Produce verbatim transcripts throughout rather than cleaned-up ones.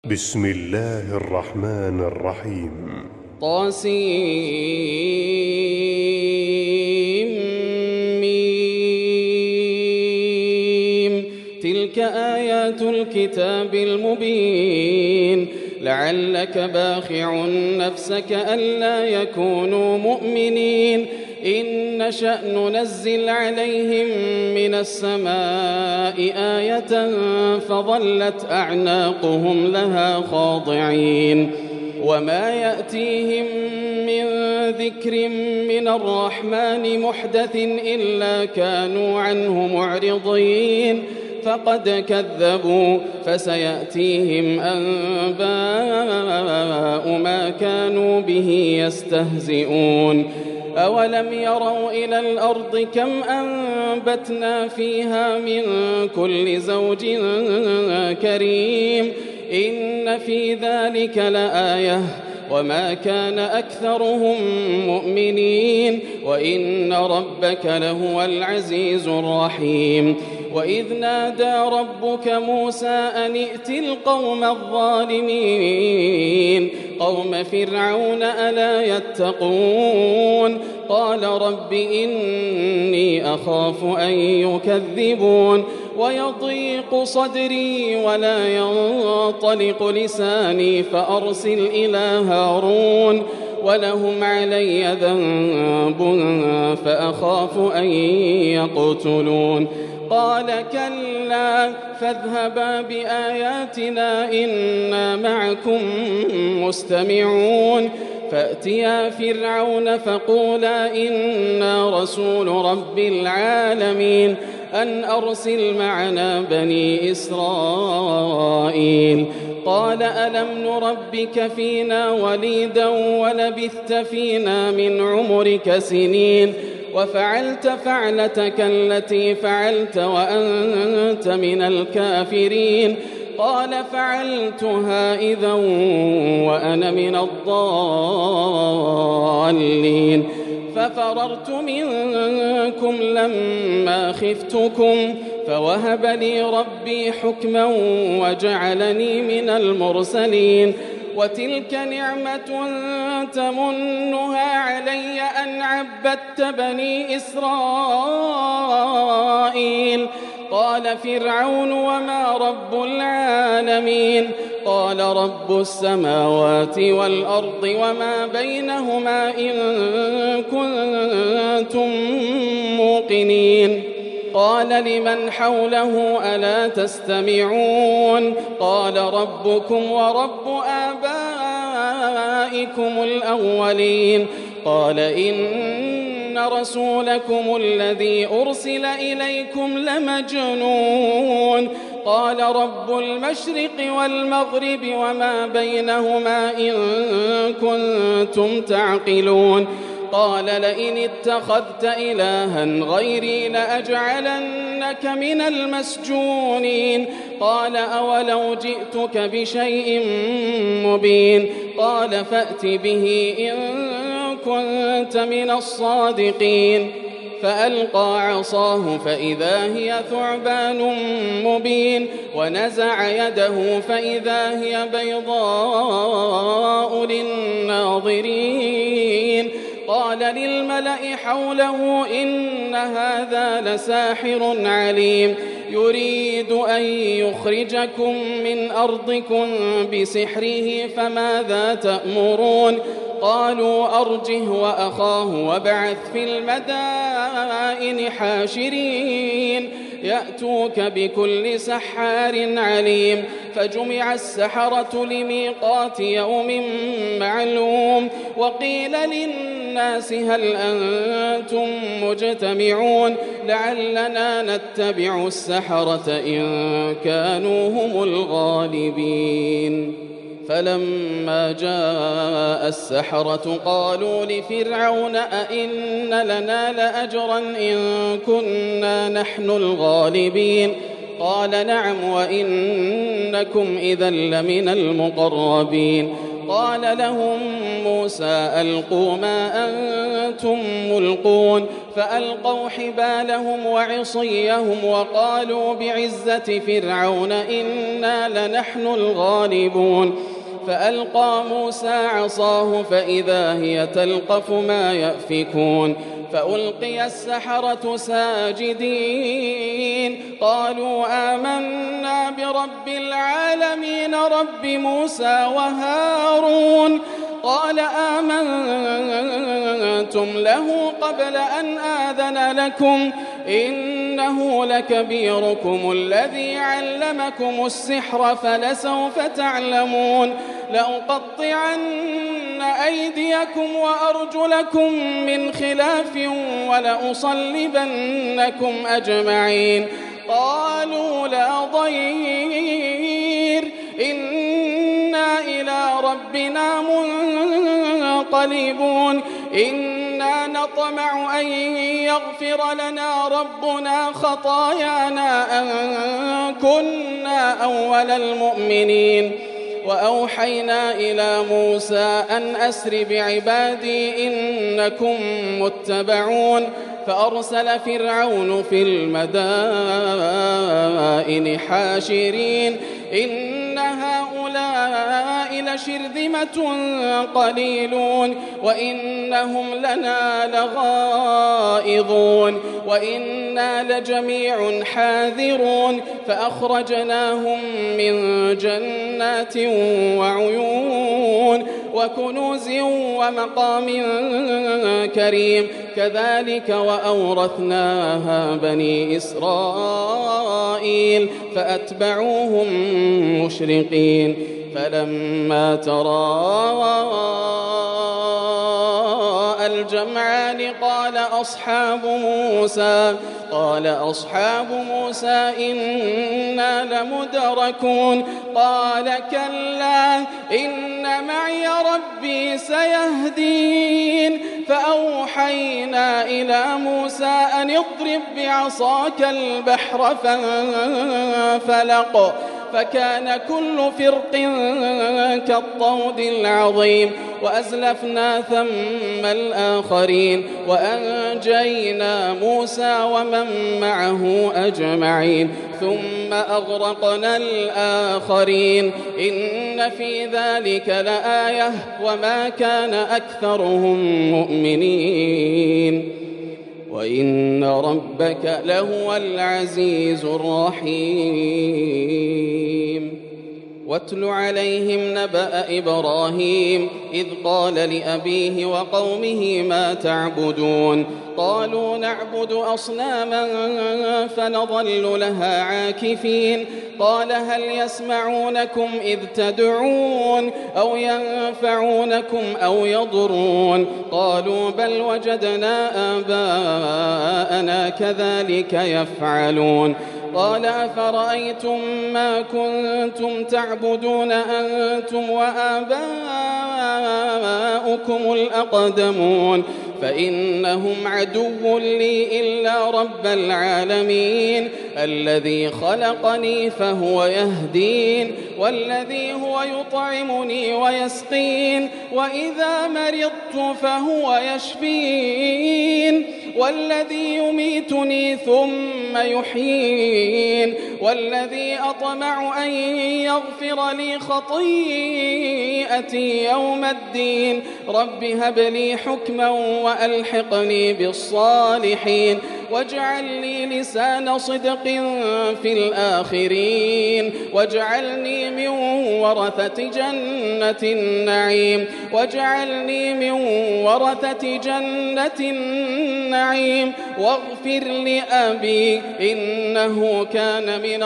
بسم الله الرحمن الرحيم. طاسيم ميم. تلك آيات الكتاب المبين. لعلك باخع نفسك ألا يكونوا مؤمنين. إن نشأ ننزل عليهم من السماء آية فظلت أعناقهم لها خاضعين. وما يأتيهم من ذكر من الرحمن محدث إلا كانوا عنه معرضين. فقد كذبوا فسيأتيهم أنباء ما كانوا به يستهزئون. أولم يروا إلى الأرض كم أنبتنا فيها من كل زوج كريم. إن في ذلك لآية وما كان أكثرهم مؤمنين وإن ربك لهو العزيز الرحيم. وإذ نادى ربك موسى أن ائت القوم الظالمين قوم فرعون ألا يتقون. قال رب إني أخاف أن يكذبون ويضيق صدري ولا ينطلق لساني فأرسل إلى هارون ولهم علي ذنب فأخاف أن يقتلون. قال كلا فاذهبا بآياتنا إنا معكم مستمعون. فأتيا فرعون فقولا إنا رسول رب العالمين أن أرسل معنا بني إسرائيل. قال ألم نربك فينا وليدا ولبثت فينا من عمرك سنين وفعلت فعلتك التي فعلت وأنت من الكافرين. قال فعلتها إذا وأنا من الضالين. ففررت منكم لما خفتكم فوهب لي ربي حكما وجعلني من المرسلين. وتلك نعمة تمنها علي أن عبدت بني إسرائيل. قال فرعون وما رب العالمين. قال رب السماوات والأرض وما بينهما إن كنتم موقنين. قال لمن حوله ألا تستمعون. قال ربكم ورب آبائكم الأولين. قال إن رسولكم الذي أرسل إليكم لمجنون. قال رب المشرق والمغرب وما بينهما إن كنتم تعقلون. قال لئن اتخذت إلها غيري لأجعلنك من المسجونين. قال أولو جئتك بشيء مبين. قال فأت به إن كنت من الصادقين. فألقى عصاه فإذا هي ثعبان مبين ونزع يده فإذا هي بيضاء للناظرين. قال للملأ حوله إن هذا لساحر عليم يريد أن يخرجكم من أرضكم بسحره فماذا تأمرون. قالوا أرجه وأخاه وابعث في المدائن حاشرين يأتوك بكل سحار عليم. فجمع السحرة لميقات يوم معلوم. وقيل للناس هل أنتم مجتمعون لعلنا نتبع السحرة إن كانوا هم الغالبين. فلما جاء السحرة قالوا لفرعون أئن لنا لأجرا إن كنا نحن الغالبين. قال نعم وإنكم إذا لمن المقربين. قال لهم موسى ألقوا ما أنتم ملقون فألقوا حبالهم وعصيهم وقالوا بعزة فرعون إنا لنحن الغالبون فألقى موسى عصاه فإذا هي تلقف ما يأفكون فألقي السحرة ساجدين قالوا آمنا برب العالمين رب موسى وهارون قال آمنتم له قبل أن آذن لكم إنه لكبيركم الذي علمكم السحر فلسوف تعلمون لأقطعن أيديكم وأرجلكم من خلاف ولأصلبنكم أجمعين قالوا لا ضير إنا إلى ربنا منقلبون إنا نطمع أن يغفر لنا ربنا خطايانا أن كنا أول المؤمنين وأوحينا إلى موسى أن أسر بعبادي إنكم متبعون فأرسل فرعون في المدائن حاشرين إن هؤلاء لشرذمة قليلون وإنهم لنا لغائظون وإنا لجميع حاذرون فأخرجناهم من جنات وعيون وكنوز ومقام كريم كذلك وأورثناها بني إسرائيل فأتبعوهم مشرقين فلما تراءى الجمعان قال أصحاب موسى قال أصحاب موسى إنا لمدركون قال كلا إن معي ربي سيهدين فأوحينا إلى موسى أن اضرب بعصاك البحر فانفلق فكان كل فرق كالطود العظيم وأزلفنا ثم الآخرين وأنجينا موسى ومن معه أجمعين ثم أغرقنا الآخرين إن في ذلك لآية وما كان أكثرهم مؤمنين وإن ربك لهو العزيز الرحيم واتل عليهم نبأ إبراهيم إذ قال لأبيه وقومه ما تعبدون قالوا نعبد أصناما فنظل لها عاكفين قال هل يسمعونكم إذ تدعون أو ينفعونكم أو يضرون قالوا بل وجدنا آباءنا كذلك يفعلون قال أفرأيتم ما كنتم تعبدون أنتم وآباؤكم الأقدمون فإنهم عدو لي إلا رب العالمين الذي خلقني فهو يهدين والذي هو يطعمني ويسقين وإذا مرضت فهو يشفين والذي يميتني ثم يحيين والذي أطمع أن يغفر لي خطيئتي يوم الدين رب هب لي حكما وألحقني بالصالحين واجعل لي لسان صدق في الآخرين واجعلني من ورثة جنة النعيم واجعلني من ورثة جنة النعيم واغفر لأبي إنه كان من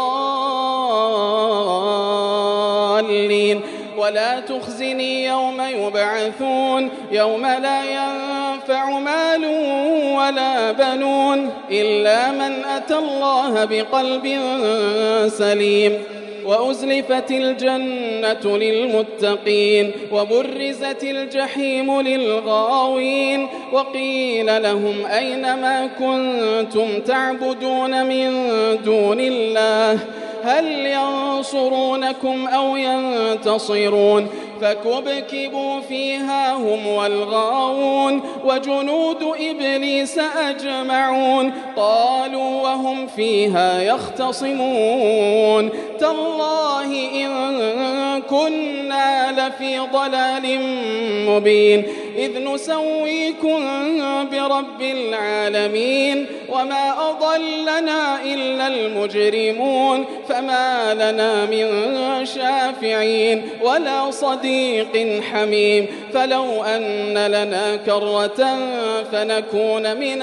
الضالين ولا تخزني يوم يبعثون يوم لا ينفع مال ولا بنون إلا من أتى الله بقلب سليم وأزلفت الجنة للمتقين وبرزت الجحيم للغاوين وقيل لهم أين ما كنتم تعبدون من دون الله هل ينصرونكم أو ينتصرون فكبكبوا فيها هم والغاوون وجنود إبليس أجمعون قالوا وهم فيها يختصمون تالله إن كنا لفي ضلال مبين إذ نسويكم برب العالمين وما أضلنا إلا المجرمون فما لنا من شافعين ولا صديق حميم فلو أن لنا كرة فنكون من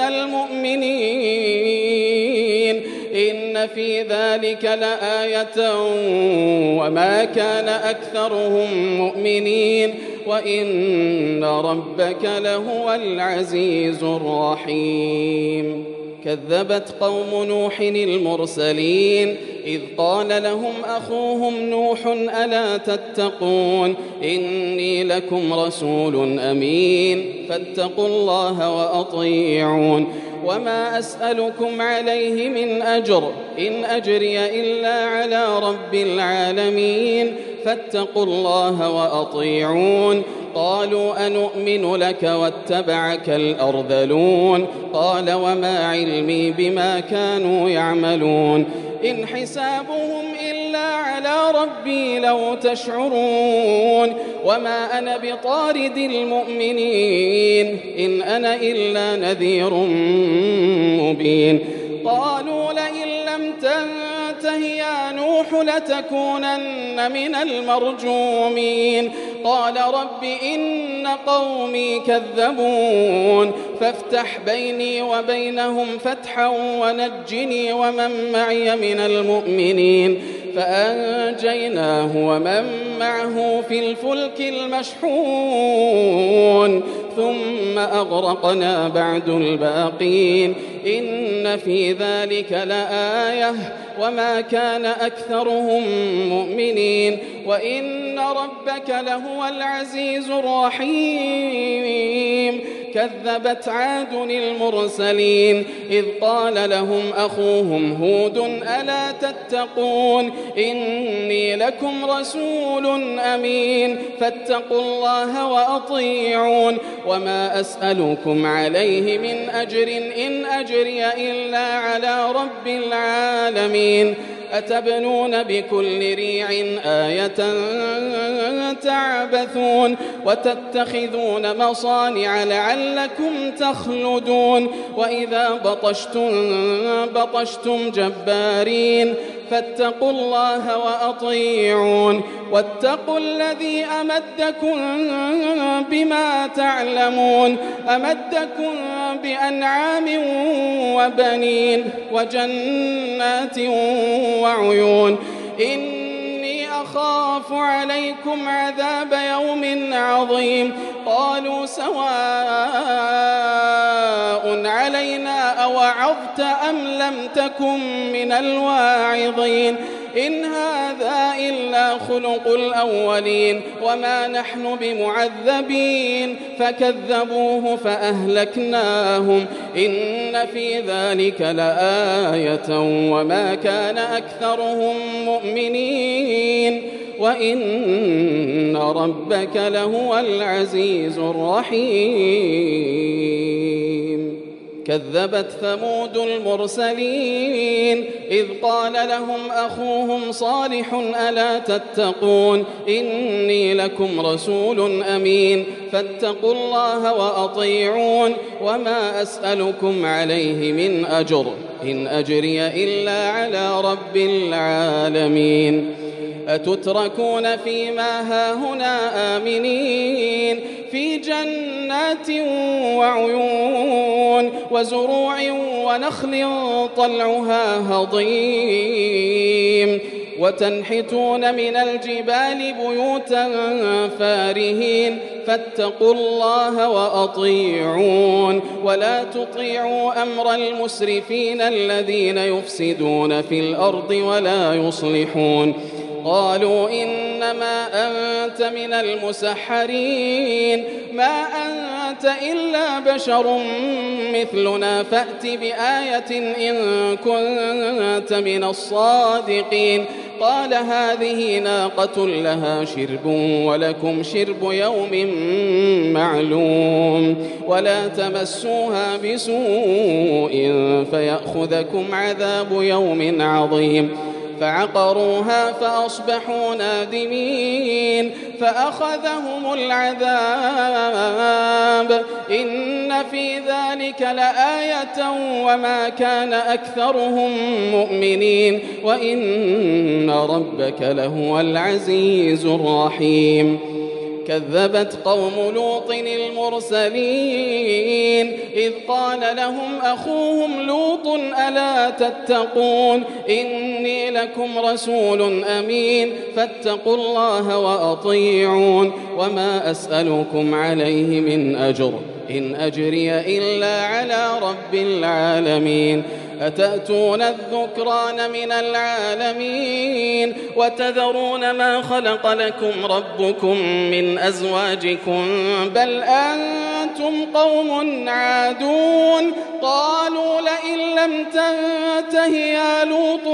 المؤمنين إن في ذلك لآية وما كان أكثرهم مؤمنين وإن ربك لهو العزيز الرحيم كذبت قوم نوح المرسلين إذ قال لهم أخوهم نوح ألا تتقون إني لكم رسول أمين فاتقوا الله وأطيعون وما أسألكم عليه من أجر إن أجري إلا على رب العالمين فاتقوا الله وأطيعون قالوا أنؤمن لك واتبعك الأرذلون قال وما علمي بما كانوا يعملون إن حسابهم إلا على ربي لو تشعرون وما أنا بطارد المؤمنين إن أنا إلا نذير مبين قالوا لئن لم تنته يا نوح لتكونن من المرجومين قال رب إن قومي كذبون فافتح بيني وبينهم فتحا ونجني ومن معي من المؤمنين فأنجيناه ومن معه في الفلك المشحون ثم أغرقنا بعد الباقين إن في ذلك لآية وما كان أكثرهم مؤمنين وإن ربك لهو العزيز الرحيم كذبت عاد المرسلين إذ قال لهم أخوهم هود ألا تتقون إني لكم رسول أمين فاتقوا الله وأطيعون وما أسألكم عليه من أجر إن أجري إلا على رب العالمين أتبنون بكل ريع آية تعبثون وتتخذون مصانع لعلكم تخلدون وإذا بطشتم بطشتم جبارين فاتقوا الله وأطيعون واتقوا الذي أمدكم بما تعلمون أمدكم بأنعام وبنين وجنات وعيون إني أخاف عليكم عذاب يوم عظيم قالوا سواء علينا أوعظت أم لم تكن من الواعظين إن هذا إلا خلق الأولين وما نحن بمعذبين فكذبوه فأهلكناهم إن في ذلك لآية وما كان أكثرهم مؤمنين وإن ربك لهو العزيز الرحيم كذبت ثمود المرسلين إذ قال لهم أخوهم صالح ألا تتقون إني لكم رسول أمين فاتقوا الله وأطيعون وما أسألكم عليه من أجر إن أجري إلا على رب العالمين أتتركون فيما هاهنا آمنين في جنات وعيون وزروع ونخل طلعها هضيم وتنحتون من الجبال بيوتا فارهين فاتقوا الله وأطيعون ولا تطيعوا أمر المسرفين الذين يفسدون في الأرض ولا يصلحون قالوا إنما أنت من المسحرين ما أنت إلا بشر مثلنا فأت بآية إن كنت من الصادقين قال هذه ناقة لها شرب ولكم شرب يوم معلوم ولا تمسوها بسوء فيأخذكم عذاب يوم عظيم فعقروها فأصبحوا نادمين فأخذهم العذاب إن في ذلك لآية وما كان أكثرهم مؤمنين وإن ربك لهو العزيز الرحيم كذبت قوم لوط المرسلين إذ قال لهم أخوهم لوط ألا تتقون إني لكم رسول أمين فاتقوا الله وأطيعون وما أسألكم عليه من أجر إن أجري إلا على رب العالمين أتأتون الذكران من العالمين وتذرون ما خلق لكم ربكم من أزواجكم بل أنتم قوم عادون قالوا لئن لم تنته يا لوط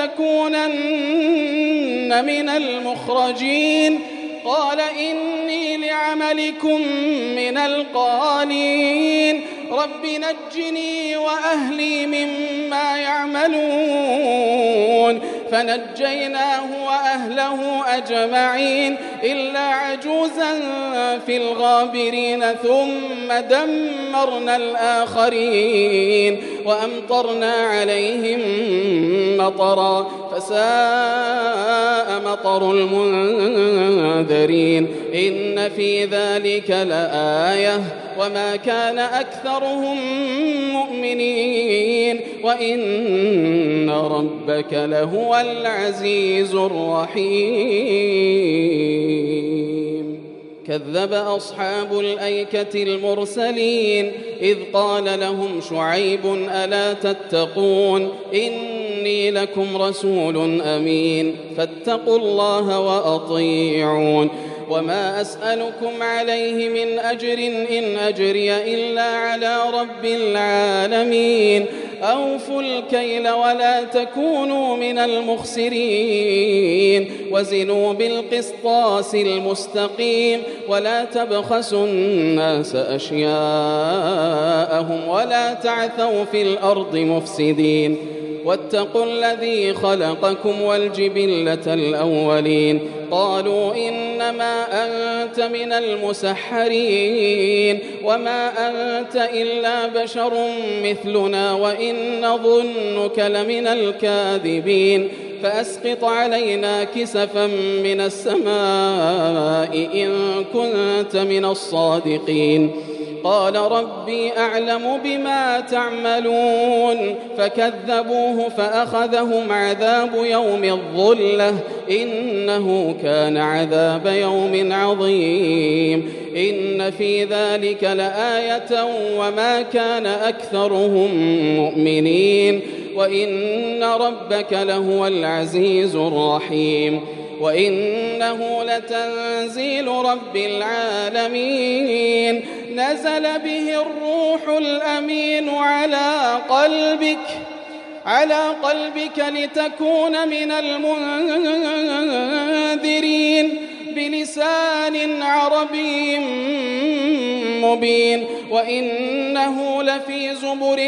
لتكونن من المخرجين قال إني لعملكم من القالين رب نجني وأهلي مما يعملون فنجيناه وأهله أجمعين إلا عجوزا في الغابرين ثم دمرنا الآخرين وأمطرنا عليهم مطرا فساء مطر المنذرين إن في ذلك لآية وما كان أكثرهم مؤمنين وإن ربك لهو العزيز الرحيم كذب أصحاب الأيكة المرسلين إذ قال لهم شعيب ألا تتقون إني لكم رسول أمين فاتقوا الله وأطيعون وما أسألكم عليه من أجر إن أجري إلا على رب العالمين أوفوا الكيل ولا تكونوا من المخسرين وزنوا بالقسطاس المستقيم ولا تبخسوا الناس أشياءهم ولا تعثوا في الأرض مفسدين واتقوا الذي خلقكم والجبلة الأولين قالوا إنما أنت من المسحرين وما أنت إلا بشر مثلنا وإن نظنك لمن الكاذبين فأسقط علينا كسفا من السماء إن كنت من الصادقين قال ربي أعلم بما تعملون فكذبوه فأخذهم عذاب يوم الظلة إنه كان عذاب يوم عظيم إن في ذلك لآية وما كان أكثرهم مؤمنين وإن ربك لهو العزيز الرحيم وإنه لتنزيل رب العالمين نزل به الروح الأمين على قلبك على قلبك لتكون من المنذرين بلسان عربي مبين وإنه لفي زبر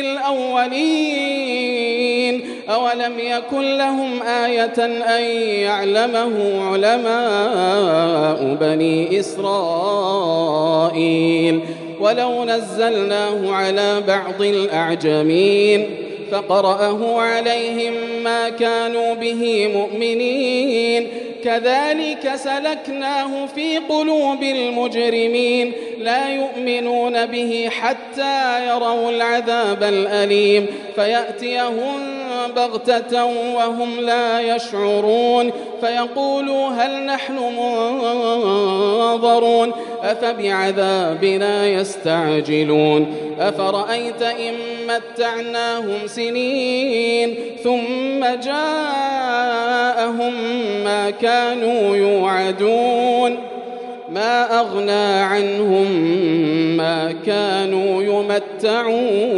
الأولين أولم يكن لهم آية أن يعلمه علماء بني إسرائيل ولو نزلناه على بعض الأعجمين فقرأه عليهم ما كانوا به مؤمنين كذلك سلكناه في قلوب المجرمين لا يؤمنون به حتى يروا العذاب الأليم فيأتيهم بغتة وهم لا يشعرون فيقولوا هل نحن منظرون أفبعذابنا يستعجلون أفرأيت إن متعناهم سنين ثم جاءهم ما كانوا يوعدون ما أغنى عنهم ما كانوا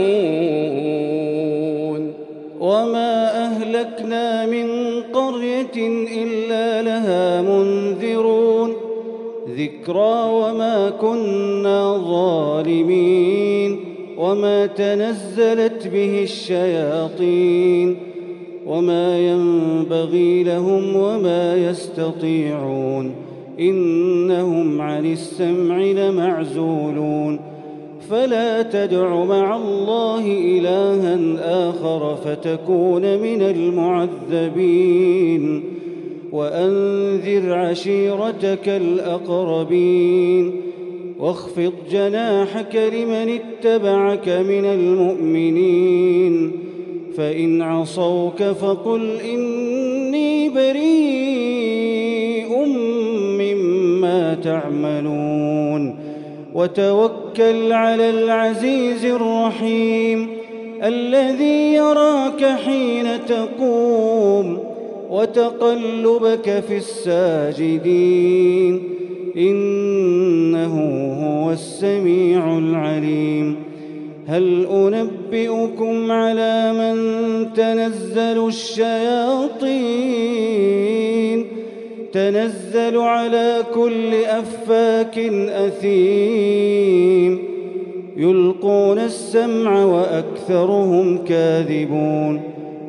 يمتعون وما أهلكنا من قرية إلا لها منذرون ذكرى وما كنا ظالمين وما تنزلت به الشياطين وما ينبغي لهم وما يستطيعون إنهم عن السمع لمعزولون فلا تدع مع الله إلها آخر فتكون من المعذبين وأنذر عشيرتك الأقربين واخفض جناحك لمن اتبعك من المؤمنين فإن عصوك فقل إني بريء مما تعملون وتوكل على العزيز الرحيم الذي يراك حين تقوم وتقلبك في الساجدين إنه هو السميع العليم هل أنبئكم على من تنزل الشياطين تنزل على كل أفاك أثيم يلقون السمع وأكثرهم كاذبون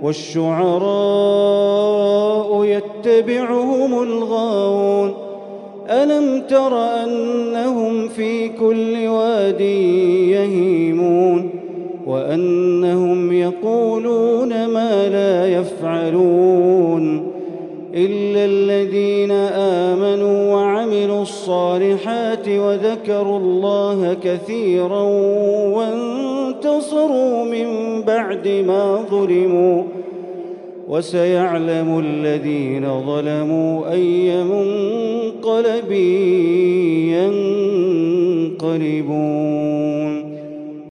والشعراء يتبعهم الغاوون ألم تر أنهم في كل واد يهيمون وأنهم يقولون ما لا يفعلون إلا الذين آمنوا وعملوا الصالحات وذكروا الله كثيرا وانتصروا من بعد ما ظلموا وسيعلم الذين ظلموا أي منقلب ينقلبون.